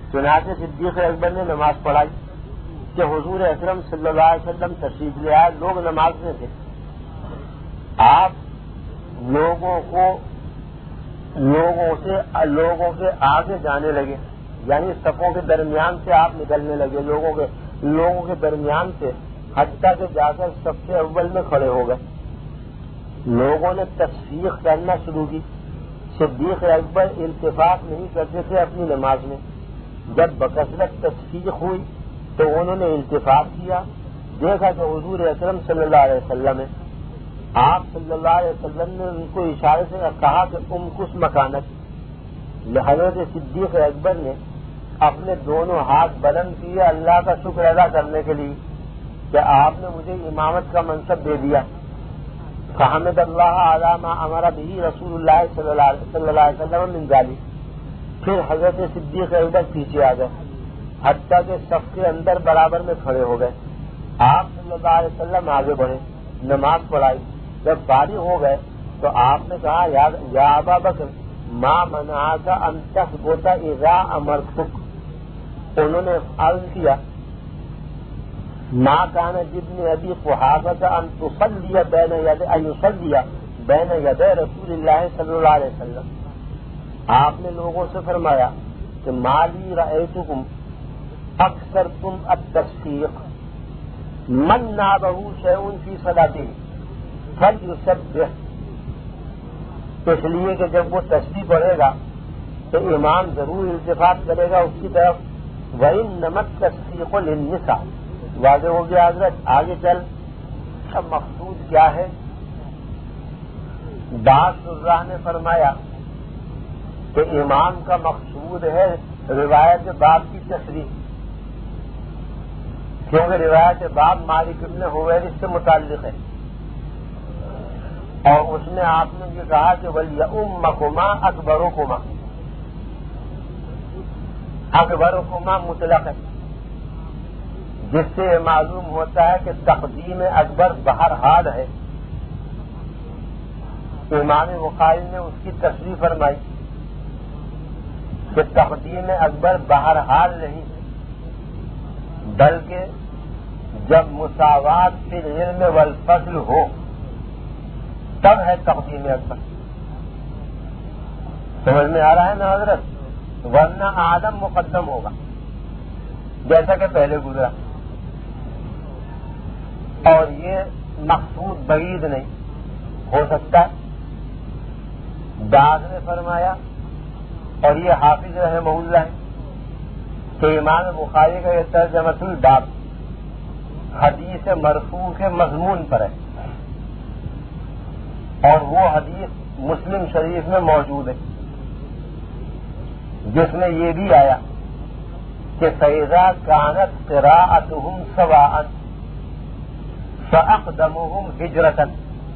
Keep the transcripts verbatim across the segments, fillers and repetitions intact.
چنانچہ صدیق اکبر نے نماز پڑھائی کہ حضور اکرم صلی اللہ علیہ وسلم تشریف لے آئے، لوگ نماز میں تھے، آپ لوگوں کو لوگوں سے لوگوں کے آگے جانے لگے، یعنی صفوں کے درمیان سے آپ نکلنے لگے، لوگوں کے لوگوں کے درمیان سے، حتیٰ کہ جا کر سب سے اول میں کھڑے ہو گئے۔ لوگوں نے تصفیق کرنا شروع کی۔ صدیق اکبر التفات نہیں کرتے تھے اپنی نماز میں، جب بکثرت تصفیق ہوئی تو انہوں نے التفات کیا، دیکھا کہ حضور اکرم صلی اللہ علیہ وسلم ہے۔ آپ صلی اللہ علیہ وسلم نے ان کو اشارے سے کہا کہ ام کس مکانت۔ حضرت صدیق اکبر نے اپنے دونوں ہاتھ بلند کیے اللہ کا شکر ادا کرنے کے لیے کہ آپ نے مجھے امامت کا منصب دے دیا۔ فحمد اللہ علی ما امر به رسول اللہ صلی اللہ علیہ وسلم من ذلک۔ پھر حضرت صدیق اکبر پیچھے آ گئے، حتیٰ کہ صف کے اندر برابر میں کھڑے ہو گئے۔ آپ صلی اللہ علیہ وسلم آگے بڑھے، نماز پڑھائی۔ جب فارغ ہو گئے تو آپ نے کہا یا ابا بکر ما منعک ان تثبت اذا امرتک۔ انہوں نے عرض کیا ما کان ابن ابی قحافہ ان تصلی بین ید ان یصلی بین یدی رسول اللہ صلی اللہ علیہ وسلم۔ آپ نے لوگوں سے فرمایا کہ ما لی رأیتکم اکثرتم التصفیق من نابہ شیء فی صلاتہ فلیسبح۔ اس لیے کہ جب وہ تسبیح پڑھے گا تو امام ضرور التفات کرے گا اس کی طرف۔ وَإِنَّمَا التَّصْفِيقُ لِلنِّسَاءِ۔ واضح ہو گیا حضرت، آگے چل اب مقصود کیا ہے؟ بعض شراح نے فرمایا کہ امام کا مقصود ہے روایت باب کی تصریح، کیونکہ روایت باب مالک ابن حویرث سے متعلق ہے، اور اس میں آپ نے یہ کہا کہ وَلْيَؤُمَّكُمَا أَكْبَرُكُمَا، اکبرکما مطلق ہے، جس سے یہ معلوم ہوتا ہے کہ تقدیم اکبر بہرحال ہے۔ امام بخاری نے اس کی تصریح فرمائی کہ تقدیم اکبر بہرحال نہیں، بلکہ جب مساوات فی العلم والفضل ہو تب ہے تقدیم اکبر۔ سمجھ میں آ رہا ہے نا حضرت؟ ورنہ آدم مقدم ہوگا جیسا کہ پہلے گزرا، اور یہ مقصود بعید نہیں ہو سکتا۔ داغ نے فرمایا، اور یہ حافظ رحمہ اللہ ہے کہ امام بخاری کا یہ ترجمۃ الباب حدیث مرفوع کے مضمون پر ہے، اور وہ حدیث مسلم شریف میں موجود ہے جس میں یہ بھی آیا کہ فَإِذَا كَانَتْ قِرَاءَتُهُمْ سَوَاءً فَأَقْدَمُهُمْ هِجْرَةً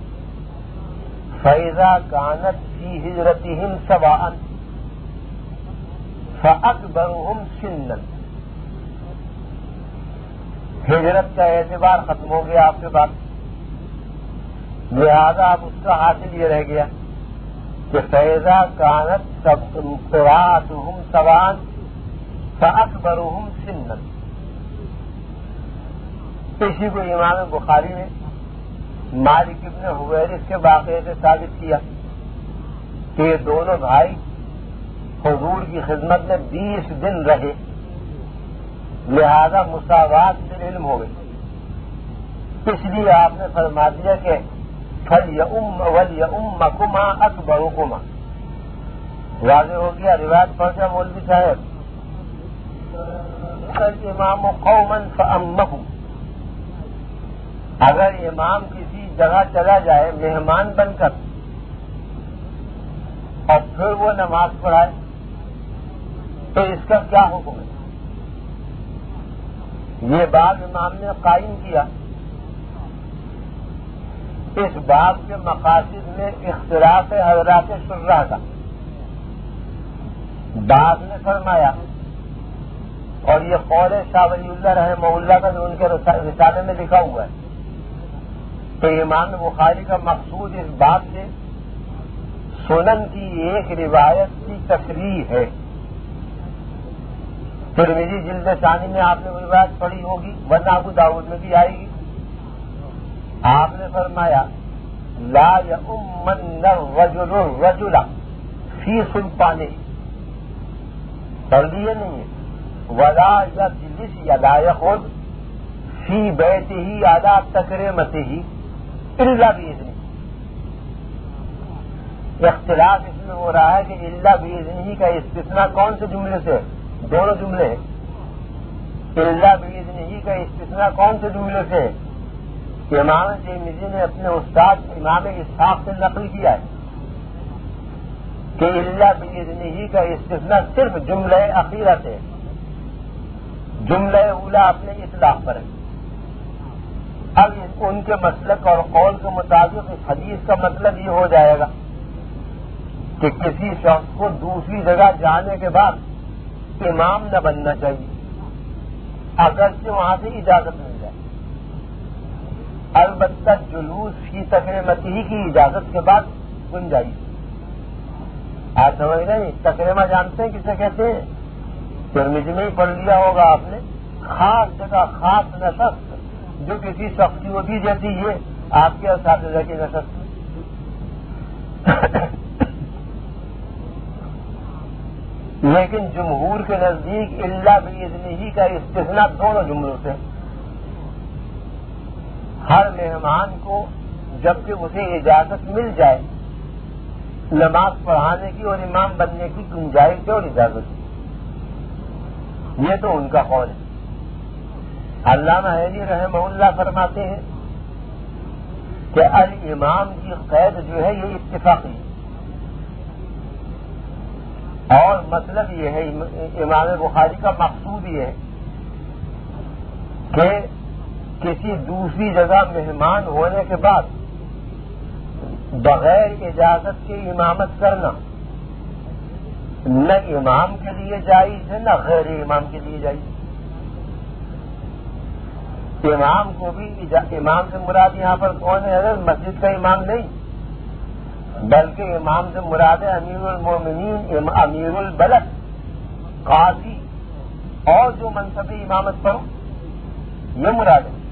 فَإِذَا كَانَتْ فِي هِجْرَتِهِمْ سَوَاءً فَأَكْبَرُهُمْ سِنًّا۔ ہجرت کا اعتبار ختم ہو گیا آپ کے بعد، لہذا اب اس کا حاصل یہ رہ گیا کہ فیضا کانت قراءتهم سواء فاکبرهم سنا۔ اسی کو امام بخاری نے مالک ابن حویرث کے واقعے سے ثابت کیا کہ یہ دونوں بھائی حضور کی خدمت میں بیس دن رہے، لہذا مساوات سے علم ہو گئی۔ اس لیے آپ نے فرما دیا کہ وَلْيَؤُمَّكُمَا أَكْبَرُكُمَا۔ واضح ہو گیا؟ روایت پہنچا مولوی صاحب، الامام قوما فأمهم۔ اگر امام کسی جگہ چلا جائے مہمان بن کر اور پھر وہ نماز پڑھائے تو اس کا کیا حکم ہے؟ یہ بات امام نے قائم کیا۔ اس باب کے مقاصد میں اختلاف حضرات شراح کا۔ بعض نے فرمایا، اور یہ قول شاہ ولی اللہ رحمہ اللہ کا جو ان کے رسالے میں لکھا ہوا ہے، کہ امام بخاری کا مقصود اس بات سے سنن کی ایک روایت کی تشریح ہے، ترمذی جلد ثانی میں آپ نے وہ روایت پڑھی ہوگی، ورنہ ابو داؤد میں بھی آئے گی. آپ نے فرمایا لا یؤمن الرجل الرجل فی سلطانہ، پڑھ لیے نہیں ہے، ولا یجلس یا یقعد فی بیتہ علی تکرمتہ الا باذنہ. اختلاف اس میں ہو رہا ہے کہ الا باذنہ کا استثناء کون سے جملے سے؟ دونوں جملے ہیں. الا باذنہ کا استثناء کون سے جملے سے؟ امام ترمذی نے اپنے استاد امام اسحاق سے نقل کیا ہے کہ الا باذنہ کا استثناء صرف جملہ اخیرہ سے، جملہ اولا اپنے اطلاق پر ہے. اب ان کے مسلک اور قول کے مطابق اس حدیث کا مطلب یہ ہو جائے گا کہ کسی شخص کو دوسری جگہ جانے کے بعد امام نہ بننا چاہیے اگرچہ وہاں سے اجازت مل جائے. البتہ جلوس کی تکرمتی کی اجازت کے بعد گنجائش. آپ سمجھ رہے ہیں تکرمہ جانتے ہیں کسے کہتے ہیں؟ ترمذی میں ہی پڑھ لیا ہوگا آپ نے. خاص جگہ، خاص نشست جو کسی شخص کی ہوتی جیسی یہ آپ کے اساتذہ کی نشست. لیکن جمہور کے نزدیک الا باذنہ کا استثناء دونوں جملوں سے. ہر مہمان کو جبکہ اسے اجازت مل جائے نماز پڑھانے کی اور امام بننے کی گنجائش اور اجازت، یہ تو ان کا قول ہے. علامہ حیدری رحمہ اللہ فرماتے ہیں کہ الامام کی قید جو ہے یہ اتفاقی ہے، اور مطلب یہ ہے امام بخاری کا مقصود یہ ہے کہ کسی دوسری جگہ مہمان ہونے کے بعد بغیر اجازت کے امامت کرنا نہ امام کے لیے جائز ہے نہ غیر امام کے لیے جائز. امام کو بھی امام سے مراد یہاں پر کون ہے؟ اگر مسجد کا امام نہیں بلکہ امام سے مراد ہے امیر المومنین، امیر البلد، قاضی اور جو منصب امامت پر یہ مراد ہے.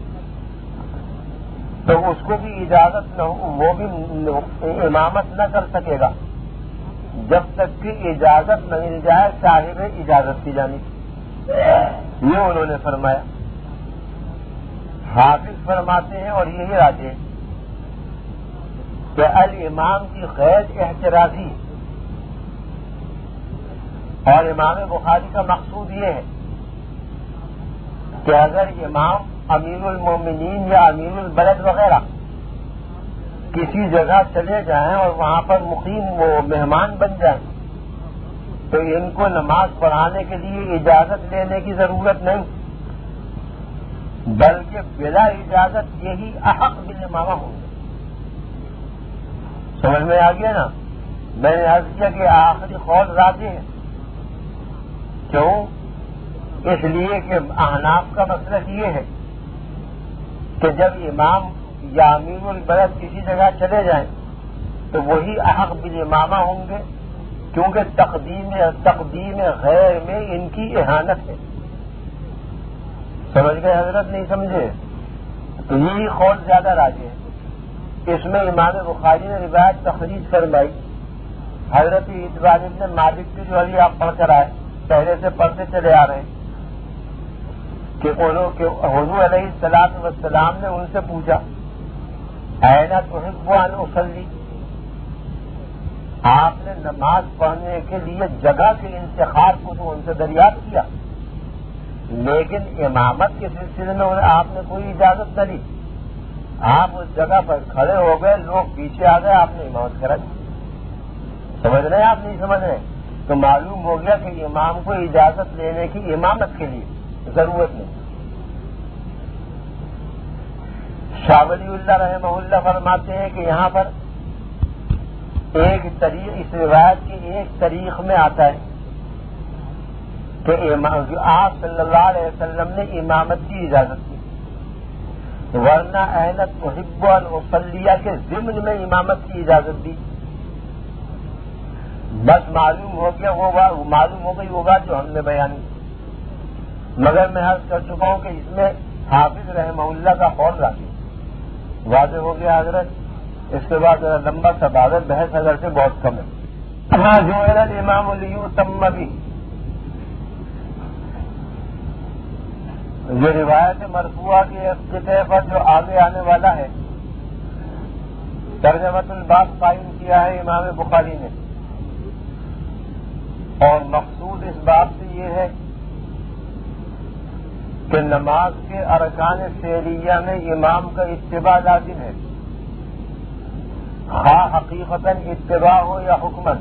تو اس کو بھی اجازت نہ ہو، وہ بھی امامت نہ کر سکے گا جب تک کہ اجازت نہ مل جائے صاحب اجازت کی جانب. یہ انہوں نے فرمایا. حافظ فرماتے ہیں اور یہی راجے کہ الامام کی قید احترازی، اور امام بخاری کا مقصود یہ ہے کہ اگر امام امیر المومنین یا امیر البلد وغیرہ کسی جگہ چلے جائیں اور وہاں پر مقیم وہ مہمان بن جائیں تو ان کو نماز پڑھانے کے لیے اجازت لینے کی ضرورت نہیں، بلکہ بلا اجازت یہی احق بالامامہ ہوں گے. سمجھ میں آ گیا نا؟ میں نے عرض کیا کہ آخری قول راجح ہے. کیوں؟ اس لیے کہ احناف کا مسلک یہ ہے کہ جب امام یا امیر البلد کسی جگہ چلے جائیں تو وہی احق بالامامہ ہوں گے، کیونکہ تقدیم تقدیم غیر میں ان کی اہانت ہے. سمجھ گئے حضرت؟ نہیں سمجھے؟ تو یہی قول زیادہ راجح ہے. اس میں امام بخاری نے روایت تخریج فرمائی حضرت اتبان ابن مالک کی جو ابھی آپ پڑھ کر آئے، پہلے سے پڑھتے چلے آ رہے ہیں کہ حضور علیہ الصلوۃ والسلام نے ان سے پوچھا این تحب ان اصلی، آپ نے نماز پڑھنے کے لیے جگہ کے انتخاب کو تو ان سے دریافت کیا، لیکن امامت کے سلسلے میں آپ نے کوئی اجازت نہ لی. آپ اس جگہ پر کھڑے ہو گئے، لوگ پیچھے آ گئے، آپ نے امامت کرا دی. سمجھ رہے ہیں آپ؟ نہیں سمجھ رہے؟ تو معلوم ہو گیا کہ امام کو اجازت لینے کی امامت کے لیے ضرورت نہیں. شاہ ولی اللہ رحمہ اللہ فرماتے ہیں کہ یہاں پر ایک طریق، اس روایت کے ایک طریق میں آتا ہے کہ آپ صلی اللہ علیہ وسلم نے امامت کی اجازت دی، ورنہ احنت تحب ان اصلیہ کے ضمن میں امامت کی اجازت دی. بس معلوم ہو گیا وہ معلوم ہو گئی وہ بات جو ہم نے بیان کی. مگر میں عرض کر چکا ہوں کہ اس میں حافظ رحمہ اللہ کا قول راضی واضح ہو گیا حضرت. اس کے بعد لمبا سا بابت بحث اگر سے بہت کم ہے. ہاں جو امام لیتم بھی یہ روایت مرفوعہ کے قطعے پر جو آگے آنے والا ہے ترجمۃ الباب قائم کیا ہے امام بخاری نے، اور مقصود اس بات سے یہ ہے کہ نماز کے ارکان فعلیہ میں امام کا اتباع لازم ہے، ہاں حقیقتاً اتباع ہو یا حکمن.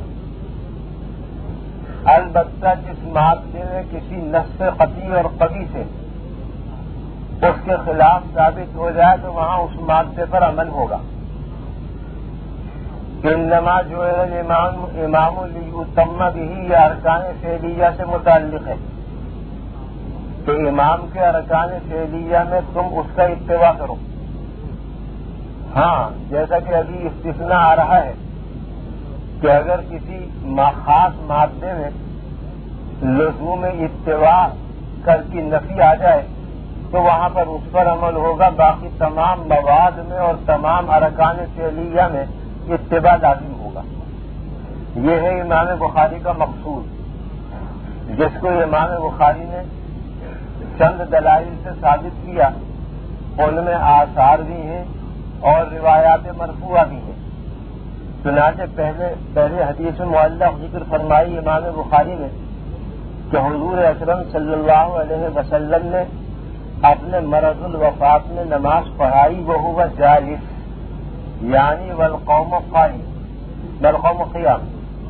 البتہ جس مادے میں کسی نص قطعی اور قوی سے اس کے خلاف ثابت ہو جائے تو وہاں اس مادے پر عمل ہوگا. انما جو ہے امام امام لیتم بھی یا ارکان فعلیہ سے متعلق ہے کہ امام کے ارکان فعلیہ میں تم اس کا اتباع کرو. ہاں جیسا کہ ابھی استثناء آ رہا ہے کہ اگر کسی خاص مادے میں لزوم اتباع کر کی نفی آ جائے تو وہاں پر اس پر عمل ہوگا، باقی تمام مواد میں اور تمام ارکان فعلیہ میں اتباع لازم ہوگا. یہ ہے امام بخاری کا مقصود، جس کو امام بخاری نے چند دلائل سے ثابت کیا. ان میں آثار بھی ہیں اور روایات مرفوعہ بھی ہیں. چنانچہ پہلے پہلے حدیث معلق ذکر فرمائی امام بخاری نے کہ حضور اکرم صلی اللہ علیہ وسلم نے اپنے مرض الوفات میں نماز پڑھائی وہو جالس، یعنی والقوم قائم والقوم قیام.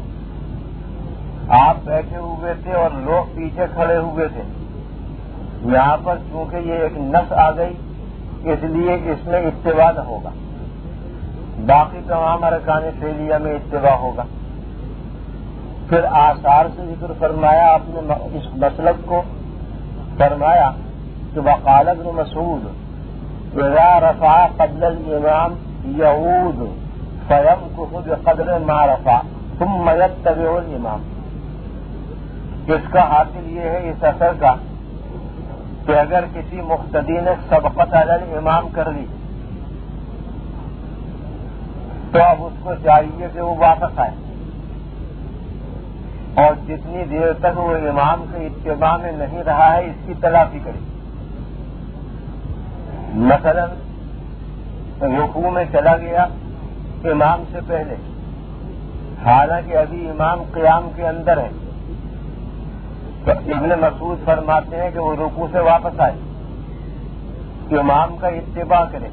آپ بیٹھے ہوئے تھے اور لوگ پیچھے کھڑے ہوئے تھے. یہاں پر چونکہ یہ ایک نص آ گئی اس لیے اس میں اتباع نہ ہوگا، باقی تمام ارکان فعلیہ میں اتباع ہوگا. پھر آثار سے ذکر فرمایا آپ نے اس مسلک کو، فرمایا کہ وقال ابن مسعود اذا رفع قبل الامام یعود فیمکث بقدر ما رفع ثم یتبع الامام. اس کا حاصل یہ ہے اس اثر کا کہ اگر کسی مقتدی نے سبقت علی الامام کر لی تو اب اس کو چاہیے کہ وہ واپس آئے اور جتنی دیر تک وہ امام کے اتباع میں نہیں رہا ہے اس کی تلافی کرے. مثلا رکوع میں چلا گیا امام سے پہلے، حالانکہ ابھی امام قیام کے اندر ہے، تو ابن مسعود فرماتے ہیں کہ وہ رکوع سے واپس آئے، امام کا اتباع کرے،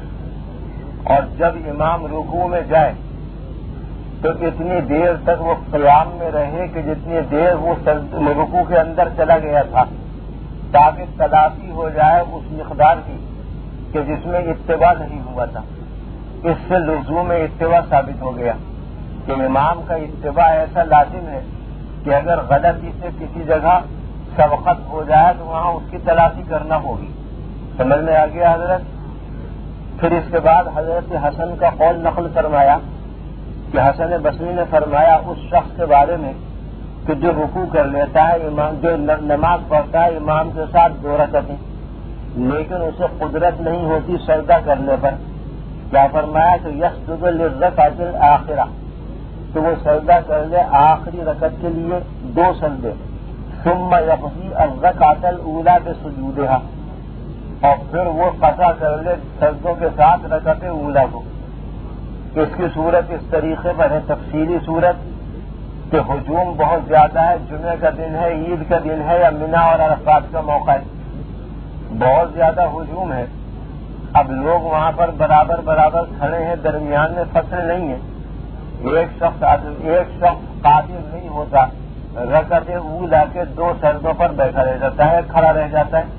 اور جب امام رکوع میں جائے تو اتنی دیر تک وہ قیام میں رہے کہ جتنی دیر وہ رکوع کے اندر چلا گیا تھا، تاکہ تلافی ہو جائے اس مقدار کی کہ جس میں اتباع نہیں ہوا تھا. اس سے لزوم اتباع ثابت ہو گیا کہ امام کا اتباع ایسا لازم ہے کہ اگر غلطی سے کسی جگہ سبقت ہو جائے تو وہاں اس کی تلافی کرنا ہوگی. سمجھ میں آ گیا حضرت؟ پھر اس کے بعد حضرت حسن کا قول نقل فرمایا کہ حسن بصری نے فرمایا اس شخص کے بارے میں کہ جو رکوع کر لیتا ہے امام، جو نماز پڑھتا ہے امام کے ساتھ دو رکعتیں، لیکن اسے قدرت نہیں ہوتی سجدہ کرنے پر، کیا فرمایا کہ یسجد للرکعۃ الآخرہ، تو وہ سجدہ کر لے آخری رکعت کے لیے دو سجدے، ثم یقضی الرکعۃ الاولی بسجودها، اور پھر وہ قضا کر لے سجدوں کے ساتھ رکعت اولی کو. اس کی صورت اس طریقے پر ہے، تفصیلی صورت کہ ہجوم بہت زیادہ ہے، جمعہ کا دن ہے، عید کا دن ہے، یا منا اور عرفات کا موقع ہے، بہت زیادہ ہجوم ہے. اب لوگ وہاں پر برابر برابر کھڑے ہیں، درمیان میں فصل نہیں ہے، ایک شخص ایک شخص قادر نہیں ہوتا رکعت اولی کے دو سجدوں پر بیٹھا رہ جاتا ہے، کھڑا رہ جاتا ہے.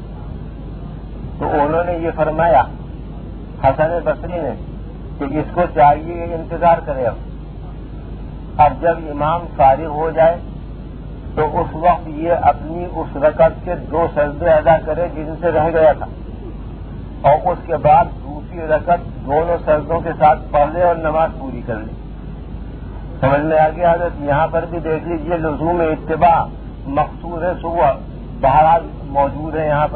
تو انہوں نے یہ فرمایا حسن بصری نے کہ اس کو چاہیے کہ انتظار کرے. اب اب جب امام فارغ ہو جائے تو اس وقت یہ اپنی اس رکعت کے دو سجدے ادا کرے جن سے رہ گیا تھا، اور اس کے بعد دوسری رکعت دونوں سجدوں کے ساتھ پڑھ لے اور نماز پوری کر لے. سمجھ میں آ گیا حضرت؟ یہاں پر بھی دیکھ لیجیے لزوم اتباع مقصود ہے صبح بہرحال موجود ہے یہاں پر،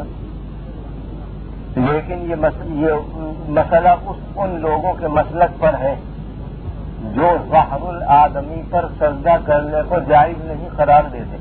لیکن یہ مسئلہ اس ان لوگوں کے مسلک پر ہے جو ظاہر الآدمی پر سجدہ کرنے کو جائز نہیں قرار دیتے،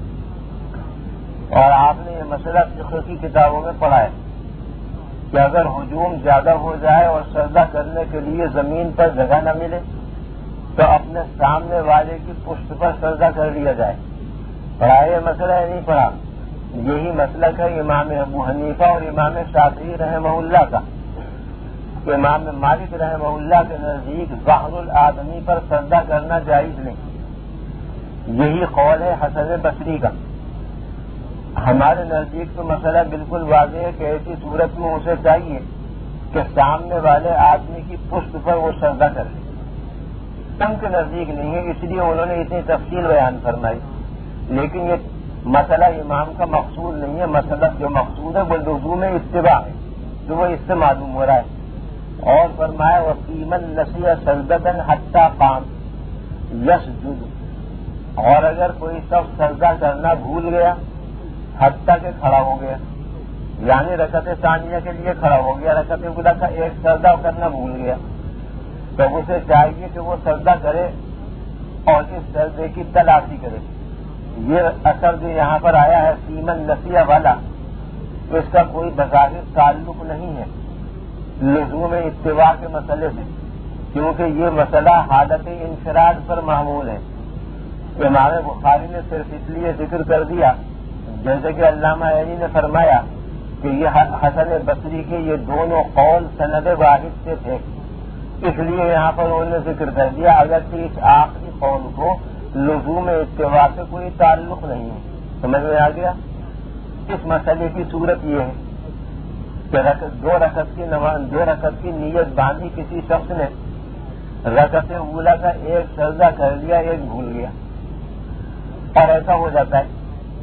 اور آپ نے یہ مسئلہ فقہ کی کتابوں میں پڑھا ہے کہ اگر ہجوم زیادہ ہو جائے اور سجدہ کرنے کے لیے زمین پر جگہ نہ ملے تو اپنے سامنے والے کی پشت پر سجدہ کر لیا جائے۔ پڑھا یہ مسئلہ ہے نہیں پڑھا؟ یہی مسلک ہے امام ابو حنیفہ اور امام شافعی رحمہ اللہ کا۔ امام مالک رحمہ اللہ کے نزدیک ظاہر الآدمی پر سجدہ کرنا جائز نہیں، یہی قول ہے حسن بصری کا۔ ہمارے نزدیک تو مسئلہ بالکل واضح ہے کہ ایسی صورت میں اسے چاہیے کہ سامنے والے آدمی کی پشت پر وہ سجدہ کر لے۔ ان کے نزدیک نہیں ہے، اس لیے انہوں نے اتنی تفصیل بیان فرمائی، لیکن یہ مسئلہ امام کا مقصود نہیں ہے۔ مسئلہ جو مقصود ہے وہ لزوم اتباع ہے، جو وہ اس سے معلوم ہو رہا ہے۔ اور فرمایا وَقِيمًا نَسِيَ سَجْدَةً حَتَّى قَامَ يَسْجُدُ، اور اگر کوئی شخص سجدہ کرنا بھول گیا حتیٰ کہ کھڑا ہو گیا، یعنی رکعت ثانیہ کے لیے کھڑا ہو گیا، رکعت اولیٰ کا ایک سجدہ کرنا بھول گیا، تو اسے چاہیے کہ وہ سجدہ کرے اور اس سجدے کی تلافی کرے۔ یہ اثر جو یہاں پر آیا ہے سیمن نسیہ والا، اس کا کوئی بظاہر تعلق نہیں ہے لزوم اتباع کے مسئلے سے، کیونکہ یہ مسئلہ حالت انفراد پر معمول ہے۔ امام بخاری نے صرف اس لیے ذکر کر دیا، جیسے کہ علامہ عینی نے فرمایا کہ یہ حسن بصری کے یہ دونوں قول سند واحد سے تھے، اس لیے یہاں پر انہوں نے ذکر کر دیا، اگرچہ اس آخری قول کو لزوم اتباع سے کوئی تعلق نہیں ہے۔ سمجھ میں آ گیا؟ اس مسئلے کی صورت یہ ہے کہ دو رکعت کی نماز دو رکعت کی نیت باندھی کسی شخص نے، رکعت اولیٰ کا ایک سجدہ کر لیا، ایک بھول گیا، اور ایسا ہو جاتا ہے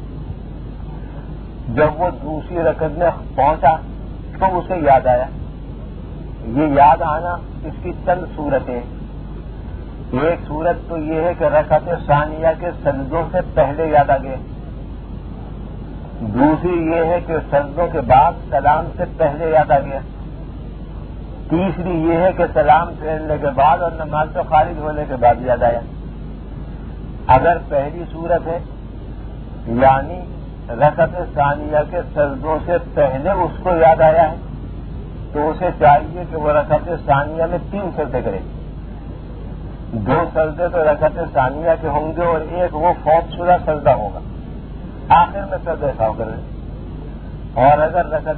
جب وہ دوسری رکعت میں پہنچا تو اسے یاد آیا۔ یہ یاد آنا اس کی چند صورتیں، ایک صورت تو یہ ہے کہ رکعت ثانیہ کے سجدوں سے پہلے یاد آ گئے، دوسری یہ ہے کہ سجدوں کے بعد سلام سے پہلے یاد آ گیا، تیسری یہ ہے کہ سلام پھیرنے کے بعد اور نماز سے خارج ہونے کے بعد یاد آیا۔ اگر پہلی صورت ہے یعنی رکعت ثانیہ کے سجدوں سے پہلے اس کو یاد آیا ہے تو اسے چاہیے کہ وہ رکعت ثانیہ میں تین سجدے کرے، دو سجدے تو رکعت ثانیہ کے ہوں گے اور ایک وہ فوت شدہ سجدہ ہوگا، آخر میں سجدہ ساو کرے۔ اور اگر رکعت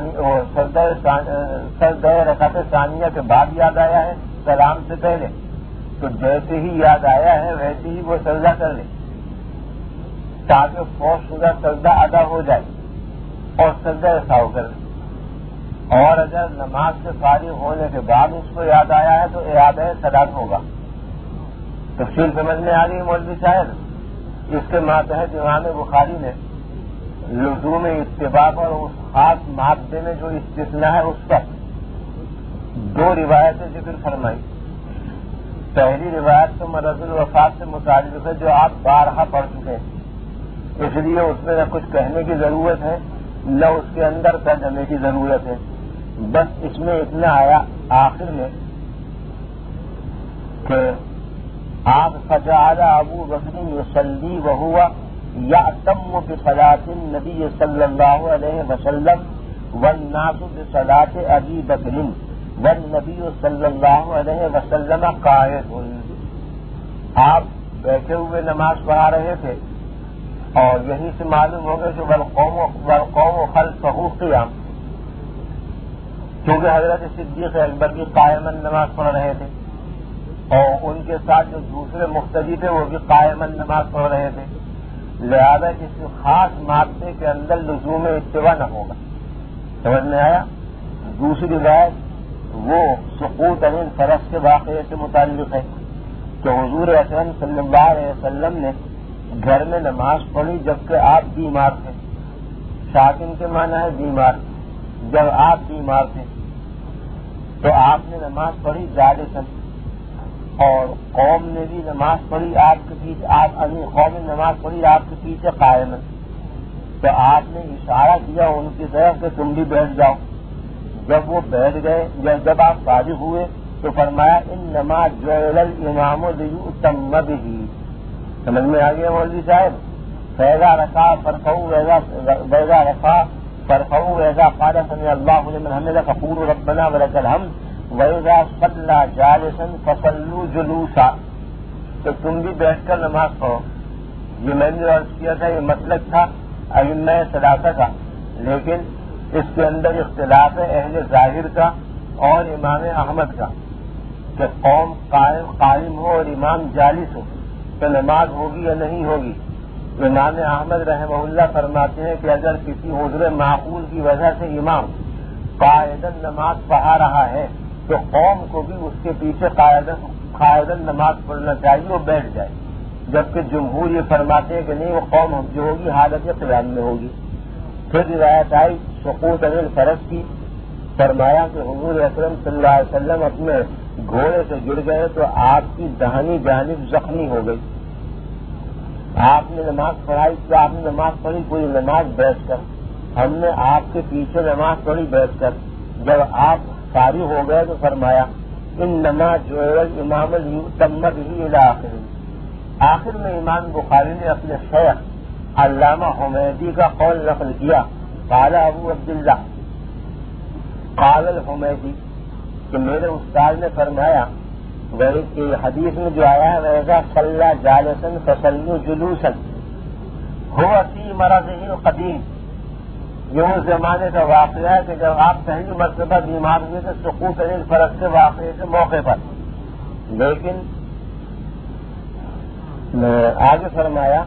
سجدہ رکعت ثانیہ کے بعد یاد آیا ہے سلام سے پہلے، تو جیسے ہی یاد آیا ہے ویسے ہی وہ سجدہ کر لے تاکہ فوت شدہ سجدہ ادا ہو جائے اور سجدہ ساو کر لے۔ اور اگر نماز سے فارغ ہونے کے بعد اس کو یاد آیا ہے تو اعادہ صلاۃ ہوگا۔ تفصیل سمجھ میں آ رہی ہے مولوی صاحب؟ اس کے ماتحت امام بخاری نے لزوم اتباع اور اس خاص مادے میں جو استثناء ہے اس پر دو روایتیں ذکر فرمائی۔ پہلی روایت تو مرض الوفات سے متعلق ہے جو آپ بارہا پڑھ چکے ہیں، اس لیے اس میں نہ کچھ کہنے کی ضرورت ہے نہ اس کے اندر ترجمے کی ضرورت ہے، بس اس میں اتنا آیا آخر میں کہ آپ فجعل ابو بکر یصلی وہو یأتم بصلاۃ النبی صلی اللہ علیہ وسلم والناس بصلاۃ ابی بکر والنبی صلی اللہ علیہ وسلم قاعد۔ آپ بیٹھے ہوئے نماز پڑھا رہے تھے اور یہی سے معلوم ہوگا کہ والقوم والقوم خلفہ قیام، کیونکہ حضرت صدیق اکبر بھی قائماً نماز پڑھ رہے تھے اور ان کے ساتھ جو دوسرے مقتدی تھے وہ بھی قائماً نماز پڑھ رہے تھے، لہذا کسی خاص مادے کے اندر لزوم اتباع نہ ہوگا۔ سمجھ میں آیا؟ دوسری روایت وہ سقوط عن فرس کے واقعے سے متعلق ہے کہ حضور اکرم صلی اللہ علیہ وسلم نے گھر میں نماز پڑھی جبکہ آپ بیمار تھے، شاکن کے معنی ہے بیمار، جب آپ بیمار تھے تو آپ نے نماز پڑھی جالساً اور قوم نے بھی نماز پڑھی آپ کے پیچھے، آپ قوم نے نماز پڑھی آپ کے پیچھے قائماً۔ تو آپ نے اشارہ کیا ان کی طرف کہ تم بھی بیٹھ جاؤ. جب وہ بیٹھ گئے یا جب آپ فارغ ہوئے تو فرمایا انما جعل الامام لیؤتم بہ. سمجھ میں آ گیا مولوی صاحب؟ فیضا رکع فرفعوا ویذا رفع فرفعوا ویذا قال سمع اللہ لمن حمدہ فقولوا ربنا ولک الحمد ویذا صلی جالسا فصلوا جلوسا. تو تم بھی بیٹھ کر نماز پڑھو. یہ میں نے عرض کیا تھا یہ مسلک تھا ائمہ ثلاثہ کا، لیکن اس کے اندر اختلاف ہے اہل ظاہر کا اور امام احمد کا کہ قوم قائم قائم ہو اور امام جالس ہو تو نماز ہوگی یا نہیں ہوگی. امام احمد رحمہ اللہ فرماتے ہیں کہ اگر کسی عذر معقول کی وجہ سے امام قاعدن نماز پڑھا رہا ہے تو قوم کو بھی اس کے پیچھے قاعدن قاعدن نماز پڑھنا چاہیے اور بیٹھ جائے. جبکہ جمہور یہ فرماتے ہیں کہ نہیں، وہ قوم جو ہوگی حالت قیام میں ہوگی. پھر روایت آئی سقوط عن الفرس کی، فرمایا کہ حضور اکرم صلی اللہ علیہ وسلم اپنے گھوڑے سے گر گئے تو آپ کی دہنی جانب زخمی ہو گئی. آپ نے نماز پڑھائی تو آپ نے نماز پڑھی پوری نماز بیٹھ کر. ہم نے آپ کے پیچھے نماز پڑھی بیٹھ کر. جب آپ فارغ ہو گئے تو فرمایا انما جعل الامام لیؤتم بہ الی آخر. آخر میں امام بخاری نے اپنے شیخ علامہ حمیدی کا قول نقل کیا. قال ابو عبداللہ قال الحمیدی کہ میرے استاد نے فرمایا کہ حدیث میں جو آیا ہے ویسا صلی جالسا فصلوا جلوسا هو فی مرضه القدیم. یہ اس زمانے کا واقعہ ہے کہ جب آپ پہلی مرتبہ بیمار ہوئے تھے سقوط عن الفرس کے واقعے کے موقع پر. لیکن آگے فرمایا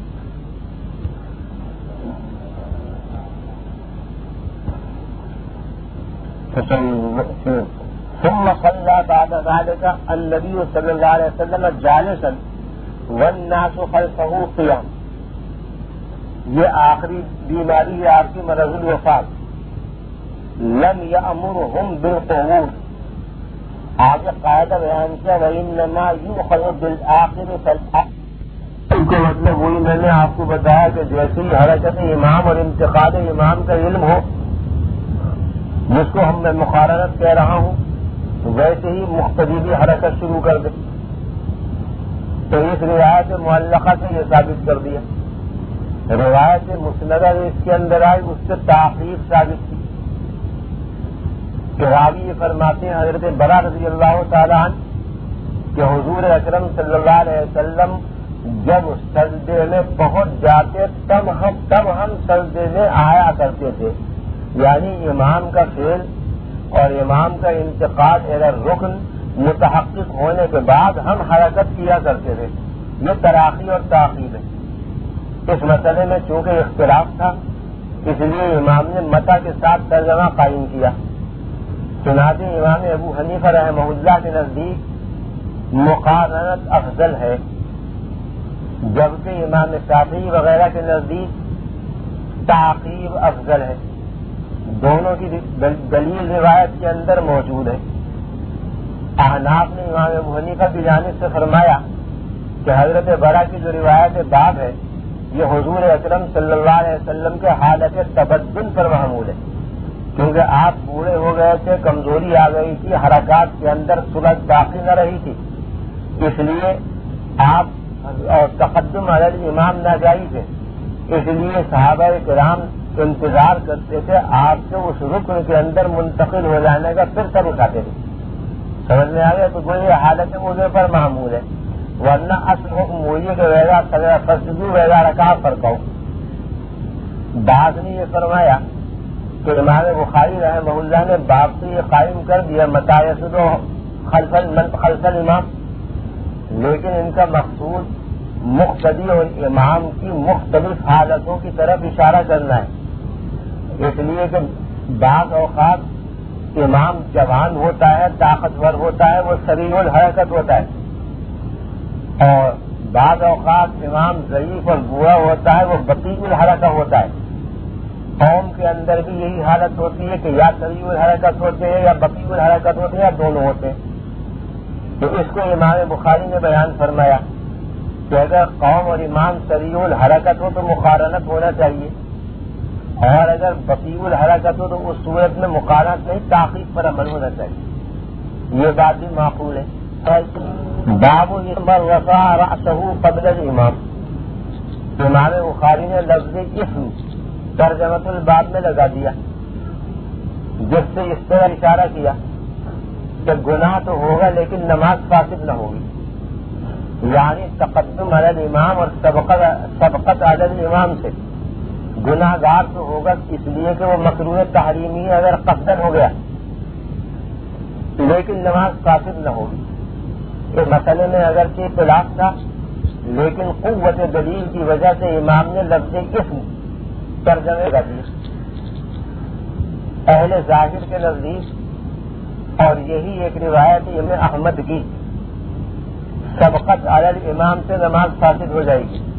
ثم صلى بعد ذلك النبي صلى الله عليه وسلم جالسا والناس خلفه قيام. یہ آخری بیماری ہے آپ کی مرض الوفات. لم يأمرهم بالقعود. آگے قاعدہ بیان کیا وَإِنَّمَا يُؤْخَذُ بِالْآخِرِ فَالْآخِرِ. اس کا مطلب وہی میں نے آپ کو بتایا کہ جیسے ہی حرکت امام اور انتقال امام کا علم ہو، جس کو ہم میں مقارنت کہہ رہا ہوں، تو ویسے ہی مقتدی بھی حرکت شروع کر دے. تو اس روایت معلقہ سے یہ ثابت کر دیا. روایت مسندہ اس کے اندر آئی اس سے تاخیر ثابت کی کہ راوی یہ فرماتے ہیں حضرت برا رضی اللہ تعالیٰ عنہ کہ حضور اکرم صلی اللہ علیہ وسلم جب سجدے میں پہنچ جاتے تب ہم تب ہم سجدے میں آیا کرتے تھے. یعنی امام کا فعل اور امام کا انتقال الی رکن متحقق ہونے کے بعد ہم حرکت کیا کرتے تھے. یہ تراخی اور تاخیر ہے. اس مسئلے میں چونکہ اختلاف تھا اس لیے امام نے متا کے ساتھ ترجمہ قائم کیا. چنانچہ امام ابو حنیفہ رحمہ اللہ کے نزدیک مقارنت افضل ہے، جبکہ امام شافعی وغیرہ کے نزدیک تعقیب افضل ہے. دونوں کی دلیل روایت کے اندر موجود ہے. احناف نے امام ابو حنیفہ کی جانب سے فرمایا کہ حضرت برا کی جو روایت باب ہے یہ حضور اکرم صلی اللہ علیہ وسلم کے حالت تبدل پر محمول ہے، کیونکہ آپ بوڑھے ہو گئے تھے، کمزوری آ گئی تھی، حرکات کے اندر سلط باقی نہ رہی تھی، اس لیے آپ اور تقدم علی امام ناجائز ہے. اس لیے صحابہ کرام انتظار کرتے تھے آپ سے اس رکن کے اندر منتقل ہو جانے کا، پھر سب اٹھاتے تھے. سمجھ میں آ گیا؟ تو کوئی حالت عذر پر معمول ہے، ورنہ اصل حکم وہی ہے کہ ویزا فسجدوا ویزا رکعوا فرکعوا. بعض نے یہ فرمایا کہ امام بخاری رحمہ اللہ نے باب سے یہ قائم کر دیا متى يسجد خلف خلف الامام، لیکن ان کا مقصود مقتدی اور امام کی مختلف حالتوں کی طرف اشارہ کرنا ہے. اس لیے کہ بعض اوقات امام جوان ہوتا ہے، طاقتور ہوتا ہے، وہ سریع الحرکت ہوتا ہے، اور بعض اوقات امام ضعیف اور بوڑھا ہوتا ہے، وہ بطیء الحرکت ہوتا ہے. قوم کے اندر بھی یہی حالت ہوتی ہے کہ یا سریع الحرکت ہوتے ہیں یا بطیء الحرکت ہوتے ہیں یا دونوں ہوتے ہیں. تو اس کو امام بخاری نے بیان فرمایا کہ اگر قوم اور امام سریع الحرکت ہو تو مقارنت ہونا چاہیے، اور اگر بطیء الحرکت ہو تو اس صورت میں مقارنت نہیں تاخیر پر عمل ہونا چاہیے، یہ بات بھی معقول ہے۔ باب من رفع رأسہ قبل الامام، امام بخاری نے لفظ اسم ترجمۃ الباب میں لگا دیا، جس سے اس طرح اشارہ کیا کہ گناہ تو ہوگا لیکن نماز فاسد نہ ہوگی، یعنی تقدم علی الامام اور سبقت سبقت علی الامام سے گناہ گار تو ہوگا، اس لیے کہ وہ مکروہ تحریمی اگر قصدن ہو گیا لیکن نماز فاسد نہ ہوگی۔ اس مسئلے میں اگرچہ اختلاف تھا لیکن قوت دلیل کی وجہ سے امام نے لفظ اسم ترجمے کا دیا۔ اہل ظاہر کے نزدیک، اور یہی ایک روایت ابن احمد کی، سبقت علی الامام سے نماز فاسد ہو جائے گی۔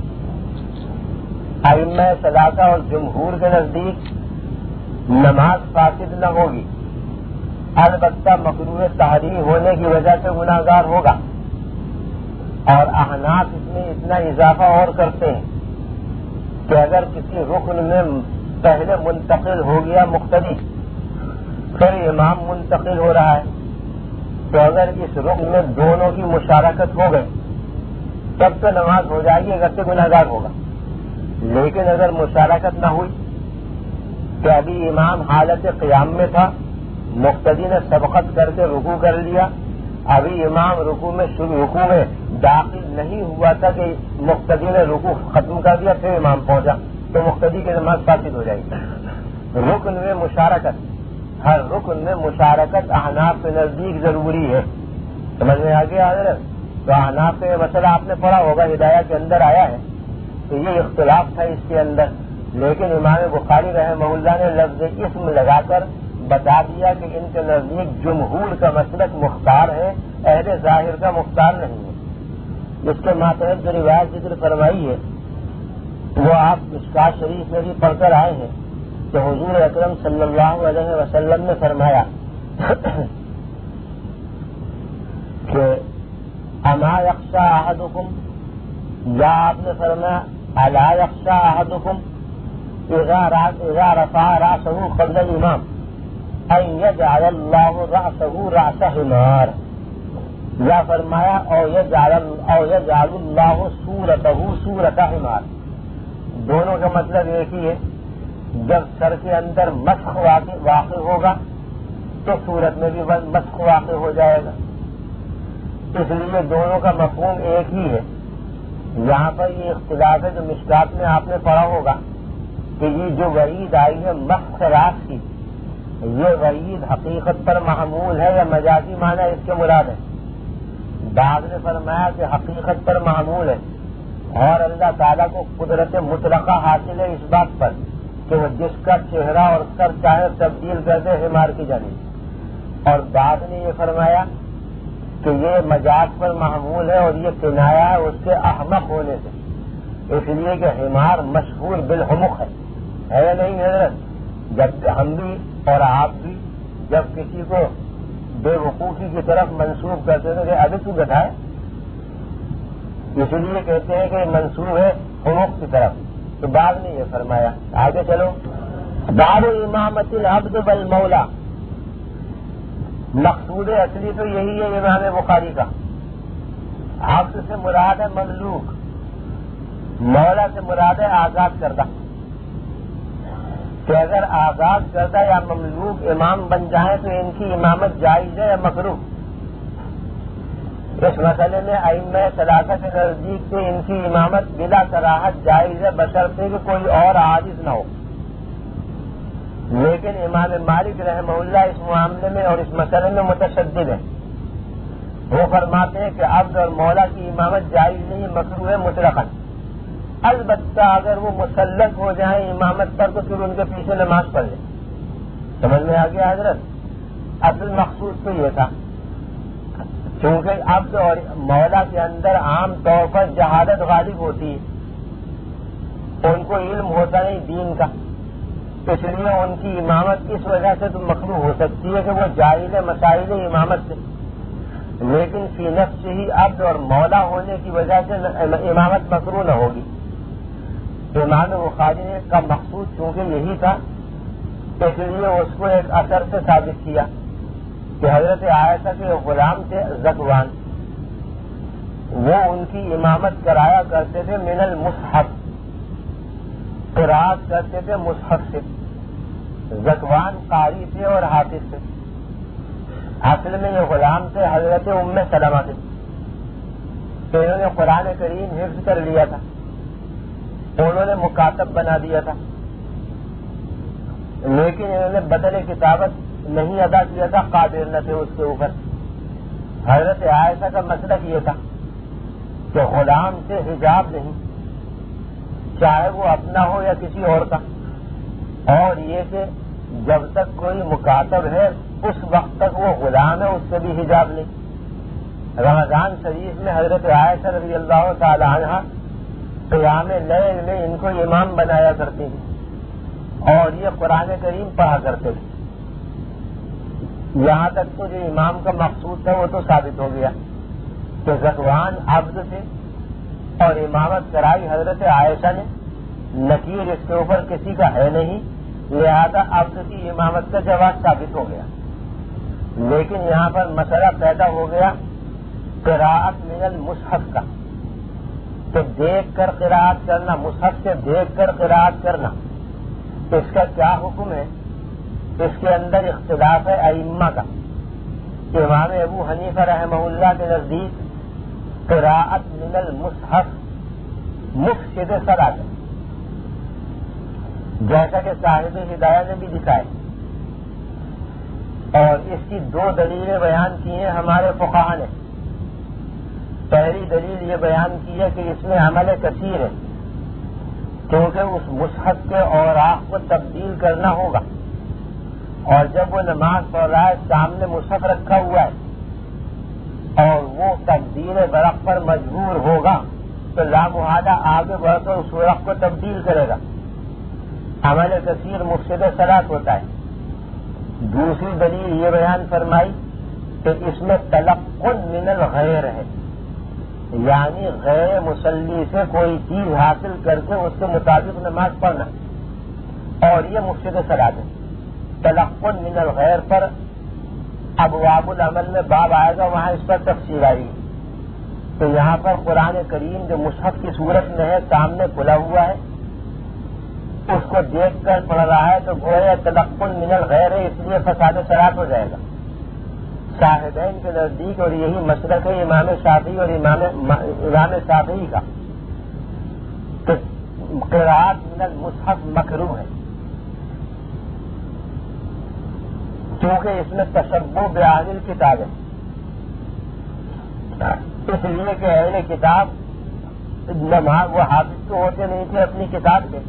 ائمہ ثلاثہ اور جمہور کے نزدیک نماز فاسد نہ ہوگی، البتہ مکروہ تحریم ہونے کی وجہ سے گناہ گار ہوگا۔ اور احناف اس میں اتنا اضافہ اور کرتے ہیں کہ اگر کسی رکن میں پہلے منتقل ہو گیا مقتدی، پھر امام منتقل ہو رہا ہے، تو اگر اس رکن میں دونوں کی مشارکت ہو گئی تب تو نماز ہو جائے گی، اگرچہ گناہ گار ہوگا۔ لیکن اگر مشارکت نہ ہوئی کہ ابھی امام حالت قیام میں تھا، مقتدی نے سبقت کر کے رکوع کر لیا، ابھی امام رکوع میں شروع رکوع میں داخل نہیں ہوا تھا کہ مقتدی نے رکوع ختم کر دیا پھر امام پہنچا، تو مقتدی کی نماز فاسد ہو جائے گی۔ رکن میں مشارکت، ہر رکن میں مشارکت احناف کے نزدیک ضروری ہے، سمجھ میں آ گیا حضرت؟ تو احناف کا مسئلہ آپ نے پڑھا ہوگا، ہدایہ کے اندر آیا ہے، تو یہ اختلاف تھا اس کے اندر، لیکن امام بخاری رحمہ اللہ نے لفظ اسم لگا کر بتا دیا کہ ان کے نزدیک جمہور کا مسلک مختار ہے، اہل ظاہر کا مختار نہیں ہے۔ اس کے ماتحت جو روایت ذکر فرمائی ہے وہ آپ مشکات شریف میں بھی پڑھ کر آئے ہیں کہ حضور اکرم صلی اللہ علیہ وسلم نے فرمایا کہ اما یخشی احدکم، یا آپ نے فرمایا الا یخشی احدکم اذا رفع رأسہ قبل الامام ان یجعل اللہ رأسہ رأس حمار، یا فرمایا او یجعل او یجعل اللہ صورتہ صورت حمار۔ دونوں کا مطلب ایک ہی ہے، جب سر کے اندر مسخ واقع ہوگا تو صورت میں بھی مسخ واقع ہو جائے گا، اس لیے دونوں کا مفہوم ایک ہی ہے۔ یہاں پر یہ اختلاف ہے جو مشکات میں آپ نے پڑھا ہوگا کہ یہ جو وعید آئی ہے مسخ راس کی، یہ وعید حقیقت پر محمول ہے یا مجازی معنی اس کے مراد ہے؟ بعض نے فرمایا کہ حقیقت پر محمول ہے، اور اللہ تعالیٰ کو قدرت مطلقہ حاصل ہے اس بات پر کہ وہ جس کا چہرہ اور سر چاہے تبدیل کر دے حمار کی جانب، اور بعض نے یہ فرمایا کہ یہ مجاز پر محمول ہے اور یہ کنایا ہے اس کے احمق ہونے سے، اس لیے کہ حمار مشہور بالحمق ہے، ہے یا نہیں حضرت؟ جب ہم بھی اور آپ بھی جب کسی کو بے وقوفی کی طرف منسوب کرتے تھے کہ ابھی تو گدھا ہے، اس لیے کہتے ہیں کہ منسوب ہے حمق کی طرف، تو بعد نے یہ فرمایا۔ آگے چلو، باب امامت العبد بالمولا، مقصود اصلی تو یہی ہے امام بخاری کا، عبد سے مراد ہے مملوک، مولا سے مراد ہے آزاد کردہ، کہ اگر آزاد کردہ یا مملوک امام بن جائیں تو ان کی امامت جائز ہے یا مکروہ؟ اس مسئلے میں ائمہ ثلاثہ کے نزدیک سے ان کی امامت بلا کراہت جائز ہے بشرطے کہ کوئی اور عاجز نہ ہو، لیکن امام مالک رحمہ اللہ اس معاملے میں اور اس مسئلے میں متشدد ہے، وہ فرماتے ہیں کہ عبد اور مولا کی امامت جائز نہیں، مکروہ ہے مطلقاً، البتہ اگر وہ مسلط ہو جائیں امامت پر تو پھر ان کے پیچھے نماز پڑھ لیں۔ سمجھ میں آ گیا حضرت؟ اصل مقصود تو یہ تھا، چونکہ عبد اور مولا کے اندر عام طور پر جہالت غالب ہوتی ہے، ان کو علم ہوتا نہیں دین کا، اس لیے ان کی امامت اس وجہ سے تو مکروہ ہو سکتی ہے کہ وہ جاہل مسائل امامت سے، لیکن فی نفس ہی عبد اور مولا ہونے کی وجہ سے امامت مکروہ نہ ہوگی۔ امام بخاری کا مقصود چونکہ یہی تھا اس لیے اس کو ایک اثر سے ثابت کیا کہ حضرت عائشہ کے غلام تھے ذکوان، وہ ان کی امامت کرایا کرتے تھے من المصحف، قرأت کرتے تھے مصحف سے۔ ذکوان قاری تھے اور حافظ تھے۔ اصل میں یہ غلام تھے حضرت ام سلمہ تھے، تو انہوں نے قرآن کریم حفظ کر لیا تھا، انہوں نے مکاتب بنا دیا تھا، لیکن انہوں نے بدل کتابت نہیں ادا کیا تھا، قادر نہ تھے اس کے اوپر۔ حضرت عائشہ کا مسلک یہ تھا کہ غلام سے حجاب نہیں، چاہے وہ اپنا ہو یا کسی اور کا، اور یہ کہ جب تک کوئی مکاتب ہے اس وقت تک وہ غلام ہے، اس سے بھی حجاب نہیں۔ رمضان شریف میں حضرت عائشہ رضی اللہ تعالی عنہ قیام لیل میں ان کو امام بنایا کرتی تھی اور یہ قرآن کریم پڑھا کرتے تھے۔ یہاں تک تو جو امام کا مقصود تھا وہ تو ثابت ہو گیا کہ ذکوان عبد تھے اور امامت کرائی حضرت عائشہ نے، نکیر اس کے اوپر کسی کا ہے نہیں، لہذا عبد کی امامت کا جواز ثابت ہو گیا۔ لیکن یہاں پر مسئلہ پیدا ہو گیا قراءت من المصحف کا، کہ دیکھ کر قراءت کرنا، مصحف سے دیکھ کر قراءت کرنا، اس کا کیا حکم ہے؟ اس کے اندر اختلاف ہے ائمہ کا۔ امام ابو حنیفہ رحمہ اللہ کے نزدیک قراءت من المصحف مفسد صلاۃ، جیسا کہ صاحب ہدایہ نے بھی دکھائے، اور اس کی دو دلیلیں بیان کی ہیں ہمارے فقہاء نے۔ پہلی دلیل یہ بیان کی ہے کہ اس میں عمل کثیر ہے، کیونکہ اس مصحف کے اوراق کو تبدیل کرنا ہوگا، اور جب وہ نماز پڑھ رہا ہے سامنے مصحف رکھا ہوا ہے اور وہ تبدیل ورق پر مجبور ہوگا تو لامحالہ آگے بڑھ کر اس ورق کو تبدیل کرے گا۔ عمل کثیر مفسد صلاۃ ہوتا ہے۔ دوسری دلیل یہ بیان فرمائی کہ اس میں تلقن من الغیر ہے، یعنی غیر مصلی سے کوئی چیز حاصل کر کے اس کے مطابق نماز پڑھنا، اور یہ مفسد صلاۃ ہے۔ تلقن من الغیر پر ابواب العمل میں باب آئے گا، وہاں اس پر تفصیل آئے گی۔ تو یہاں پر قرآن کریم جو مصحف کی صورت میں ہے سامنے کھلا ہوا ہے، اس کو دیکھ کر پڑھ رہا ہے تو گویا تلقن من الغیر ہے، اس لیے فساد صلاۃ ہو جائے گا۔ شاہدین کے نزدیک اور یہی مسلک ہے امام شافعی اور امام امام شافعی کا کہ قراءت من المصحف مکروہ ہے، کیونکہ اس میں تشبہ باہل کتاب ہے، اس لیے کہ اہل کتاب نماز وہ حافظ تو ہوتے نہیں تھے اپنی کتاب کے،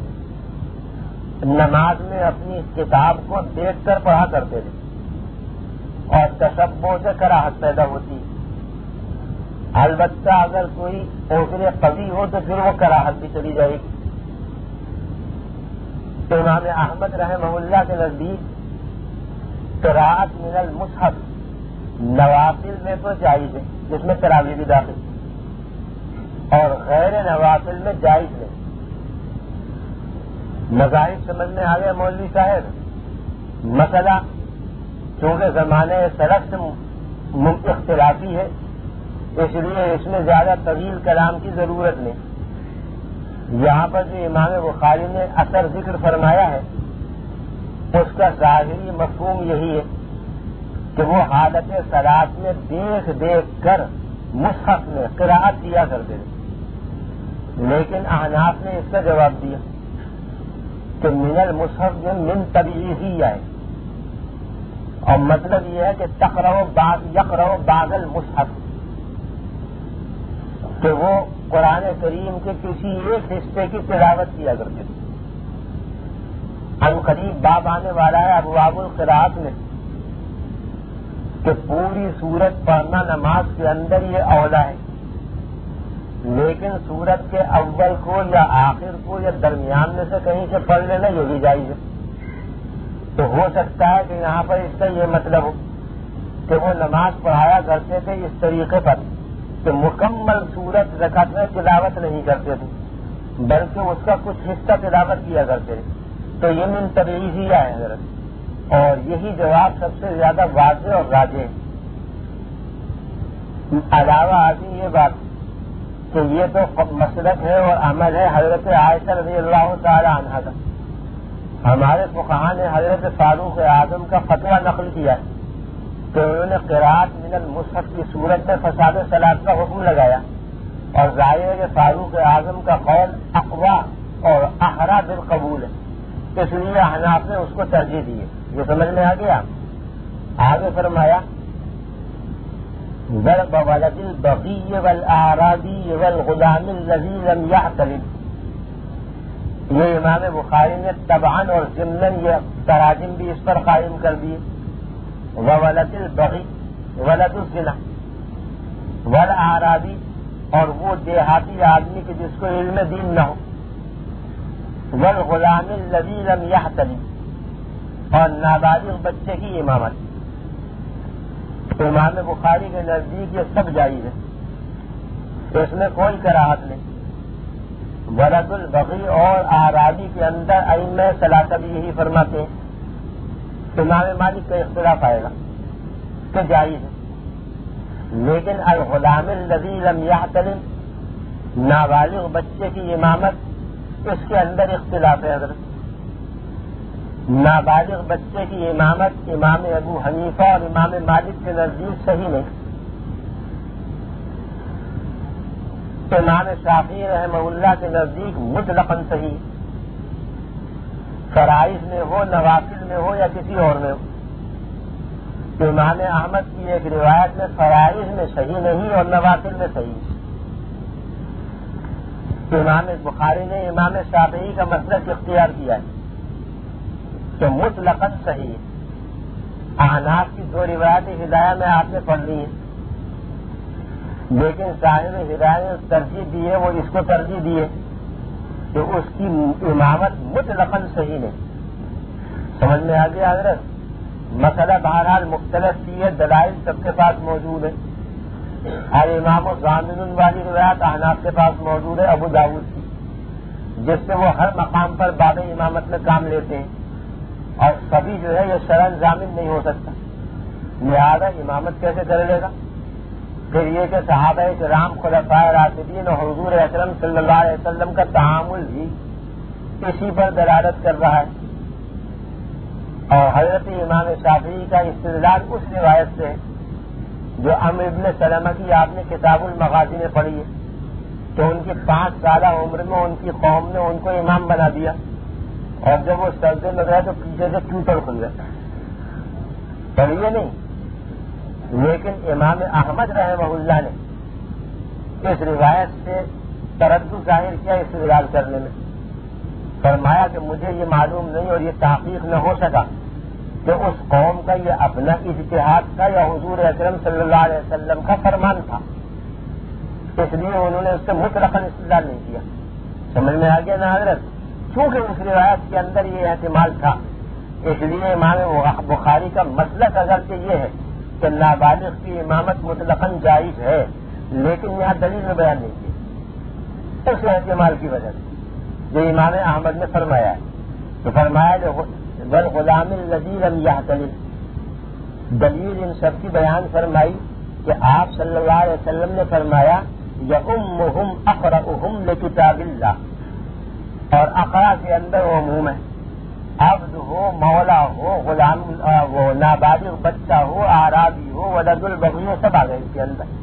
نماز میں اپنی کتاب کو دیکھ کر پڑھا کرتے تھے، اور تشبہ سے کراہت پیدا ہوتی ہے۔ البتہ اگر کوئی عذر قوی ہو تو پھر وہ کراہت بھی چلی جائے گی۔ امام احمد رحمہ اللہ کے نزدیک قراءت من المصحف نوافل میں تو جائز ہے، جس میں تراویح بھی داخل، اور غیر نوافل میں جائز ہے۔ مذاہب سمجھ میں آ گئے مولوی صاحب؟ مسئلہ چونکہ زمانے سلف سے اختلافی ہے، اس لیے اس میں زیادہ طویل کلام کی ضرورت نہیں۔ یہاں پر جو امام بخاری نے اثر ذکر فرمایا ہے اس کا ظاہری مفہوم یہی ہے کہ وہ حالت صلاۃ میں دیکھ دیکھ کر مصحف میں قراءت کیا کرتے تھے، لیکن احناف نے اس کا جواب دیا کہ من المصحف میں من طبیعی ہی آئے، اور مطلب یہ ہے کہ تقرأ بعض یقرأ بعض المصحف، کہ وہ قرآن کریم کے کسی ایک حصے کی تلاوت کیا کرتے تھے۔ ہم قریب باب آنے والا ہے ابواب القراءت میں کہ پوری سورت پڑھنا نماز کے اندر یہ اولا ہے، لیکن سورت کے اول کو یا آخر کو یا درمیان میں سے کہیں سے پڑھ لینا یہ بھی جائز ہے۔ تو ہو سکتا ہے کہ یہاں پر اس کا یہ مطلب ہو کہ وہ نماز پڑھایا کرتے تھے اس طریقے پر کہ مکمل سورت رکعت میں تلاوت نہیں کرتے تھے، بلکہ اس کا کچھ حصہ تلاوت کیا کرتے ہیں. تو یہ من تبعیضیہ ہے حضرت، اور یہی جواب سب سے زیادہ واضح اور راجح ہے. علاوہ آتی یہ بات کہ یہ تو مسلک ہے اور عمل ہے حضرت عائشہ رضی اللہ تعالی عنہا کا. ہمارے فقہاء نے حضرت فاروق اعظم کا فتویٰ نقل کیا ہے کہ انہوں نے قراءت من المصحف کی صورت میں فساد صلاۃ کا حکم لگایا، اور ظاہر ہے کہ فاروق اعظم کا قول اقوا اور احرا بالقبول ہے، اس لیے احناف نے اس کو ترجیح دی ہے. یہ سمجھ میں آ گیا. آگے فرمایا ضرب ولد البغی والاعرابی والغلام الذی لم یحتلم. یہ امام بخاری نے طبعاً اور ضمناً یہ تراجم بھی اس پر قائم کر دیے. وولد البغی ولد الزنا والاعرابی، اور وہ دیہاتی آدمی کے جس کو علم دین نہ ہو، والغلام الذی لم یحتلم، اور نابالغ بچے کی امامت. امام بخاری کے نزدیک یہ سب جائز ہے، اس میں کوئی کراہت نہیں. ولد البغی اور اعرابی کے اندر ائمہ ثلاثہ بھی یہی فرماتے ہیں. امام مالک کا اختلاف آئے گا کہ جائز ہے، لیکن الغلام الذی لم یحتلم، نابالغ بچے کی امامت، اس کے اندر اختلاف ہے حضرت. نابالغ بچے کی امامت امام ابو حنیفہ اور امام مالک کے نزدیک صحیح نہیں. امام شافعی رحمہ اللہ کے نزدیک مطلقاً صحیح، فرائض میں ہو، نوافل میں ہو یا کسی اور میں ہو. امام احمد کی ایک روایت میں فرائض میں صحیح نہیں اور نوافل میں صحیح. امام بخاری نے امام شافعی کا مسلک اختیار کیا ہے کہ مطلقاً صحیح ہے. احناف کی دو روایتیں ہدایہ میں آپ نے پڑھ لی ہیں، لیکن صاحب ہدایہ ترجیح دی ہے، وہ اس کو ترجیح دی ہے کہ اس کی امامت مطلقاً صحیح نہیں. سمجھ میں آ گیا حضرت؟ مسئلہ بہرحال مختلف کی ہے، دلائل سب کے پاس موجود ہے. ہر امام و ضامن والی روایت احناف کے پاس موجود ہے ابو داؤد کی، جس سے وہ ہر مقام پر باب امامت میں کام لیتے ہیں، اور کبھی جو ہے یہ شرعاً ضامن نہیں ہو سکتا. لہذا امامت کیسے کر لے گا؟ پھر یہ کہ صحابہ کرام خلفائے راشدین اور حضور اکرم صلی اللہ علیہ وسلم کا تعامل بھی اسی پر دلالت کر رہا ہے. اور حضرت امام شافعی کا استدلال اس روایت سے جو عمرو بن سلمہ کی آپ نے کتاب المغازی میں پڑھی ہے کہ ان کی پانچ سالہ عمر میں ان کی قوم نے ان کو امام بنا دیا، اور جب وہ سجدے میں گئے تو پیچھے سے ٹوٹل کھل گئے. پڑھیے نہیں، لیکن امام احمد رحمہ اللہ نے اس روایت سے تردد ظاہر کیا استدلال کرنے میں. فرمایا کہ مجھے یہ معلوم نہیں اور یہ تحقیق نہ ہو سکا کہ اس قوم کا یہ اپنا اجتہاد تھا یا حضور اکرم صلی اللہ علیہ وسلم کا فرمان تھا، اس لیے انہوں نے اس سے مطلقاً استدلال نہیں کیا. سمجھ میں آ گیا نا حضرت؟ چونکہ اس روایت کے اندر یہ احتمال تھا، اس لیے امام بخاری کا مسلک اگرچہ یہ ہے کہ نابالغ کی امامت مطلقاً جائز ہے، لیکن یہاں دلیل میں بیان نہیں کی اس احتمال کی وجہ سے جو امام احمد نے فرمایا ہے. تو فرمایا جو والغلام الذی لم یحتلم، دلیل ان سب کی بیان فرمائی کہ آپ صلی اللہ علیہ وسلم نے فرمایا یؤمہم اقرؤہم لکتاب اللہ، اور اقرا کے اندر وہ عموم ہے، عبد ہو، مولا ہو، غلام وہ نابالغ بچہ ہو، اعرابی ہو، ولد البغی ہو، سب آ گئے اس کے اندر.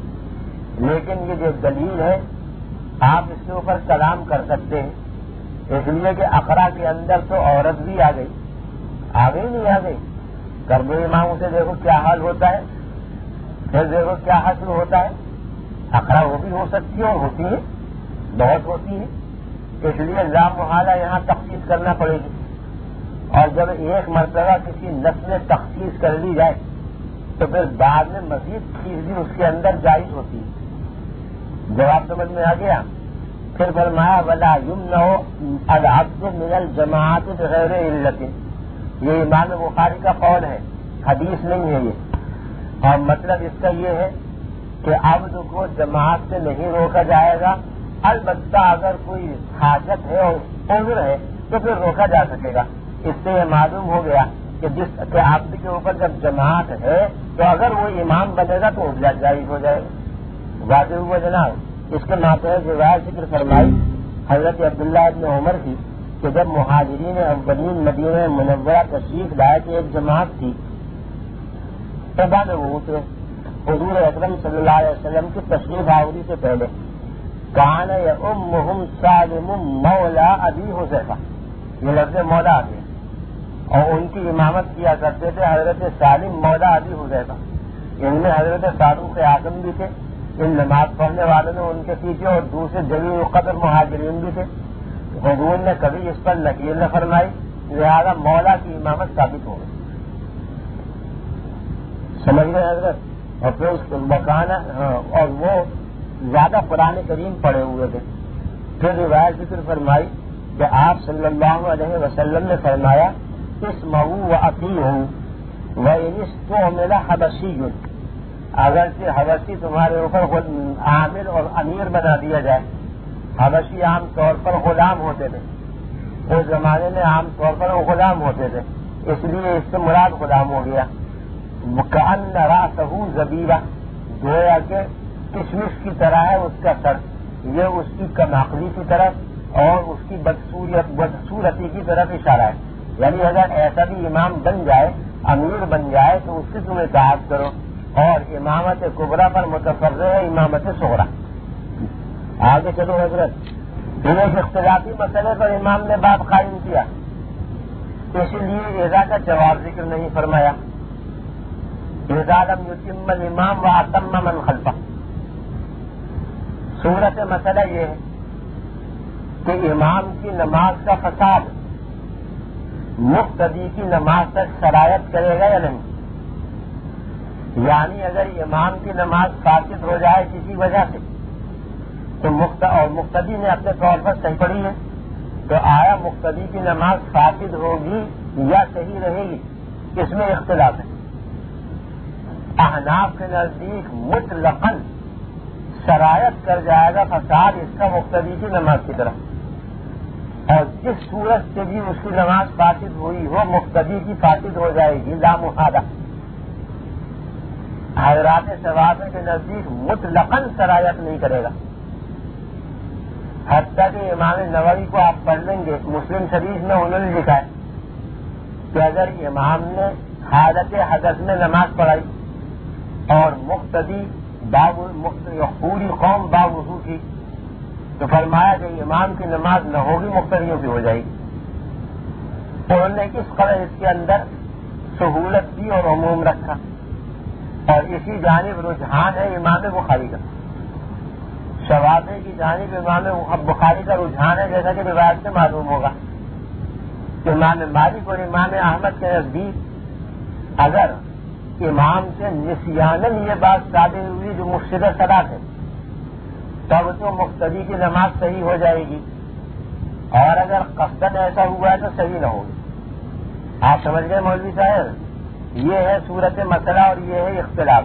لیکن یہ جو دلیل ہے آپ اس کے اوپر کلام کر سکتے ہیں، اس لیے کہ اقرا کے اندر تو عورت بھی آ گئی، آ گئی نہیں آ گئی. کرب امام سے دیکھو کیا حال ہوتا ہے، پھر دیکھو کیا حاصل ہوتا ہے. اقرا وہ بھی ہو سکتی ہے اور ہوتی ہے، بہت ہوتی ہے. اس لیے لا محالہ یہاں تخصیص کرنا پڑے گی، اور جب ایک مرتبہ کسی نسل میں تخصیص کر لی جائے تو پھر بعد میں مزید چیز بھی اس کے اندر جائز ہوتی ہے. جواب سمجھ میں آ گیا؟ پھر فرمایا ولا یمنع العبد من الجماعت بغیر علت، یہ امام بخاری کا قول ہے، حدیث نہیں ہے یہ. اور مطلب اس کا یہ ہے کہ عبد کو جماعت سے نہیں روکا جائے گا البتہ اگر کوئی حاجت ہے اور عذر ہے تو پھر روکا جا سکے گا. اس سے یہ معلوم ہو گیا کہ جس کے عبد کے اوپر جب جماعت ہے تو اگر وہ امام بنے گا تو جائز ہو جائے گا. واضح ہوا جناب. اس کے ماتحت روایت ذکر فرمائی حضرت عبداللہ ابن عمر کی کہ جب مہاجرین اولین مدینہ منورہ تشریف لائے کہ ایک جماعت تھی تو بعد وہ اترے حضور اکرم صلی اللہ علیہ وسلم کی تشریف آوری سے پہلے کان یؤمہم سالم مولا ابی حذیفہ، یہ لفظ مولا آتے اور ان کی امامت کیا کرتے تھے حضرت سالم مولا ابی حذیفہ. ان میں حضرت فاروق اعظم بھی تھے، ان نماز پڑھنے والوں نے ان کے پیچھے، اور دوسرے جلیل القدر مہاجرین بھی تھے. حضور نے کبھی اس پر نکیر نہ فرمائی، لہذا مولا کی امامت ثابت ہو گئی. سمجھ گئے حضرت. اور پھر اس کو مکانا اور وہ زیادہ قرآن کریم پڑھے ہوئے تھے. پھر روایت ذکر فرمائی کہ آپ صلی اللہ علیہ وسلم نے فرمایا اسمعوا واطیعوا وان استعمل حبشی، اگرچہ حبشی تمہارے اوپر عامل اور امیر بنا دیا جائے. حبشی عام طور پر غلام ہوتے تھے، اس زمانے میں عام طور پر وہ غلام ہوتے تھے، اس لیے اس سے مراد غلام ہو گیا. کأن رأسہ زبیبہ، گویا کہ کشمش کی طرح ہے اس کا سر، یہ اس کی کم عقلی کی طرف اور اس کی بدصورت بدصورتی کی طرف اشارہ ہے. یعنی اگر ایسا بھی امام بن جائے، امیر بن جائے، تو اس سے تم اطاعت کرو، اور امامت کبریٰ پر متفرع ہے امامت صغریٰ. آگے چلو حضرت. ایک اختلافی مسئلے پر امام نے باب قائم کیا، اسی لیے اذا کا جواب ذکر نہیں فرمایا. اذا لم یتم الامام واتم من خلفہ. صورت مسئلہ یہ ہے کہ امام کی نماز کا فساد مقتدی کی نماز تک سرایت کرے گا یا نہیں. یعنی اگر امام کی نماز فاسد ہو جائے کسی وجہ سے تو مقت اور مقتدی نے اپنے طور پر صحیح پڑھی ہے، تو آیا مقتدی کی نماز فاسد ہوگی یا صحیح رہے گی؟ اس میں اختلاف ہے. احناف کے نزدیک مطلقاً سرایت کر جائے گا فساد اس کا مقتدی کی نماز کی طرف، اور جس صورت سے بھی اس کی نماز فاسد ہوئی ہو مقتدی کی فاسد ہو جائے گی لا محالہ. حضرات شوافی کے نزدیک مطلقاً سرایت نہیں کرے گا. حتیٰ کہ امام نووی کو آپ پڑھ لیں گے، مسلم شریف میں انہوں نے لکھا ہے کہ اگر امام نے حالت حدث میں نماز پڑھائی اور مقتدی پوری قوم باوضو کی تو فرمایا کہ امام کی نماز نہ ہوگی، مقتدیوں کی ہو جائے گی. انہوں نے کس قدر اس کے اندر سہولت دی اور عموم رکھا، اور اسی جانب رجحان ہے امام بخاری کا. شوافی کی جانب امام بخاری کا رجحان ہے، جیسا کہ روایت سے معلوم ہوگا. امام مالک اور امام احمد کے نزدیک اگر امام سے نسیاناً یہ بات ثابت ہوئی جو مفسد صلاۃ ہے تب تو مقتدی کی نماز صحیح ہو جائے گی، اور اگر قصداً ایسا ہوا ہے تو صحیح نہ ہوگی. آپ سمجھ گئے مولوی صاحب؟ یہ ہے صورت مسئلہ اور یہ ہے اختلاف.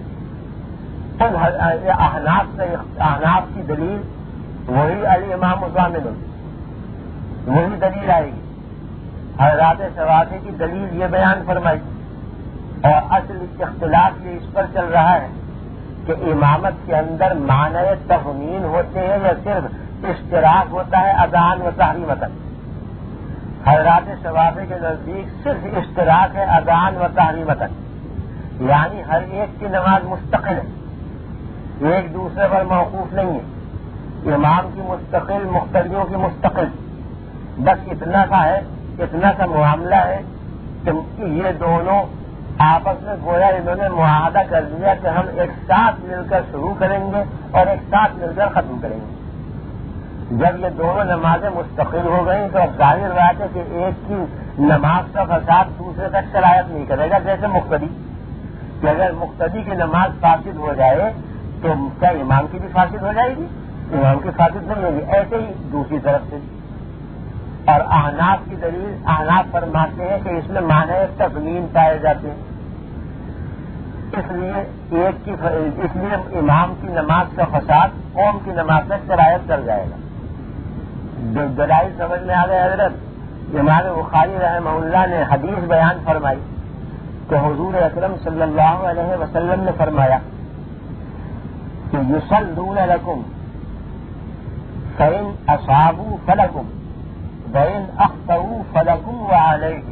احناف سے احناف کی دلیل وہی علی امام ضامن، وہی دلیل آئے گی. حضرات شوافی کی دلیل یہ بیان فرمائی، اور اصل اختلاف یہ اس پر چل رہا ہے کہ امامت کے اندر معنی تفمین ہوتے ہیں یا صرف اشتراک ہوتا ہے اذان و تحریمتاً. حضرات شوافی کے نزدیک صرف اشتراک ہے اذان و تحریمتاً، یعنی ہر ایک کی نماز مستقل ہے، ایک دوسرے پر موقوف نہیں ہے. امام کی مستقل، مقتدیوں کی مستقل. بس اتنا سا ہے، اتنا سا معاملہ ہے کہ یہ دونوں آپس میں گویا انہوں نے معاہدہ کر دیا کہ ہم ایک ساتھ مل کر شروع کریں گے اور ایک ساتھ مل کر ختم کریں گے. جب یہ دونوں نمازیں مستقل ہو گئیں تو اب ظاہر بات ہے کہ ایک کی نماز کا فساد دوسرے تک سرایت نہیں کرے گا. جیسے مقتدی کہ اگر مقتدی کی نماز فاسد ہو جائے تو کیا امام کی بھی فاسد ہو جائے گی؟ امام کی فاسد نہیں ہوگی. ایسے ہی دوسری طرف سے. اور احناف کی دلیل، احناف فرماتے ہیں کہ اس میں معنی تفمین پائے جاتے ہیں. اس لیے ایک کی اس لیے امام کی نماز کا فساد قوم کی نماز سے شرائط کر جائے گا. جو دلائل سمجھ میں آ گئے حضرت، امام بخاری رحمہ اللہ نے حدیث بیان فرمائی کہ حضور اکرم صلی اللہ علیہ وسلم نے فرمایا کہ یصلون لکم فإن اصابوا فلکم وإن اخطئوا فلکم وعلیکم.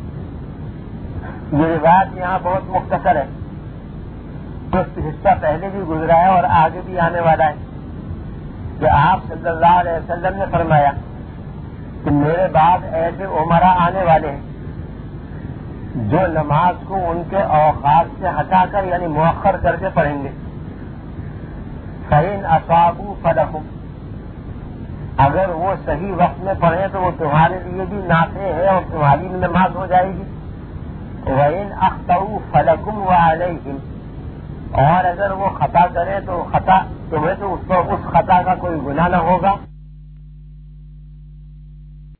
یہ روایت یہاں بہت مختصر ہے، کچھ حصہ پہلے بھی گزرا ہے اور آگے بھی آنے والا ہے کہ آپ صلی اللہ علیہ وسلم نے فرمایا کہ میرے بعد ایسے عمرا آنے والے ہیں جو نماز کو ان کے اوقات سے ہٹا کر یعنی مؤخر کر کے پڑھیں گے. فَإِنْ أَصَابُوا فَلَهُمْ، اگر وہ صحیح وقت میں پڑھیں تو وہ تمہارے لیے بھی نافع